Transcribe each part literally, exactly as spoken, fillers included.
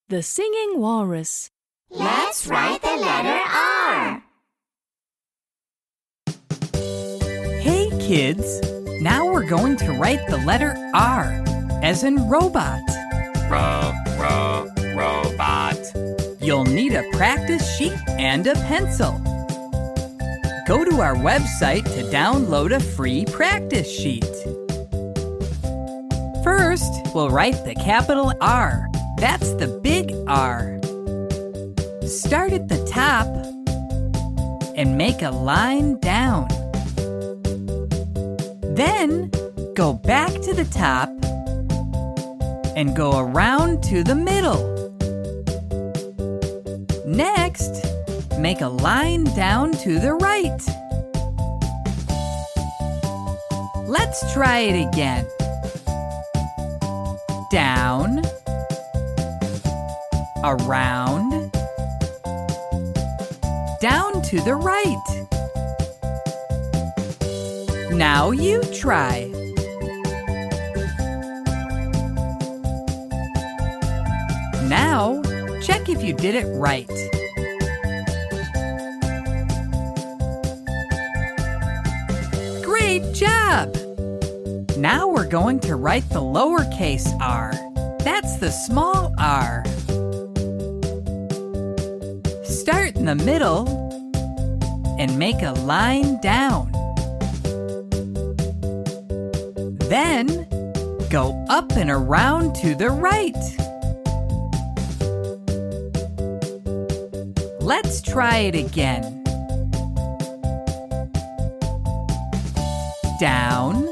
The Singing Walrus. Let's write the letter R. Hey kids, now we're going to write the letter R, as in robot. Ro, ro, robot. You'll need a practice sheet and a pencil. Go to our website to download a free practice sheet. First, we'll write the capital R. That's the big R. Start at the top and make a line down. Then, go back to the top and go around to the middle. Next, make a line down to the right. Let's try it again. Down, around, down to the right. Now you try. Now, check if you did it right. Great job! Now we're going to write the lowercase r. That's the small r. Start in the middle and make a line down. Then, go up and around to the right. Let's try it again. Down,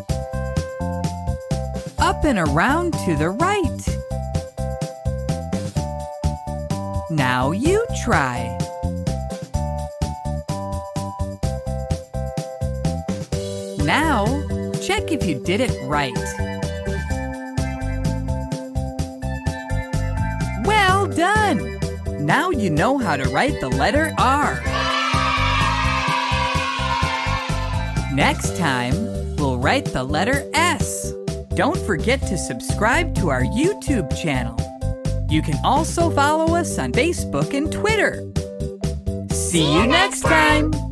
up and around to the right. Now you try. Now, check if you did it right. Well done! Now you know how to write the letter R. Next time, we'll write the letter S. Don't forget to subscribe to our YouTube channel. You can also follow us on Facebook and Twitter. See you next time!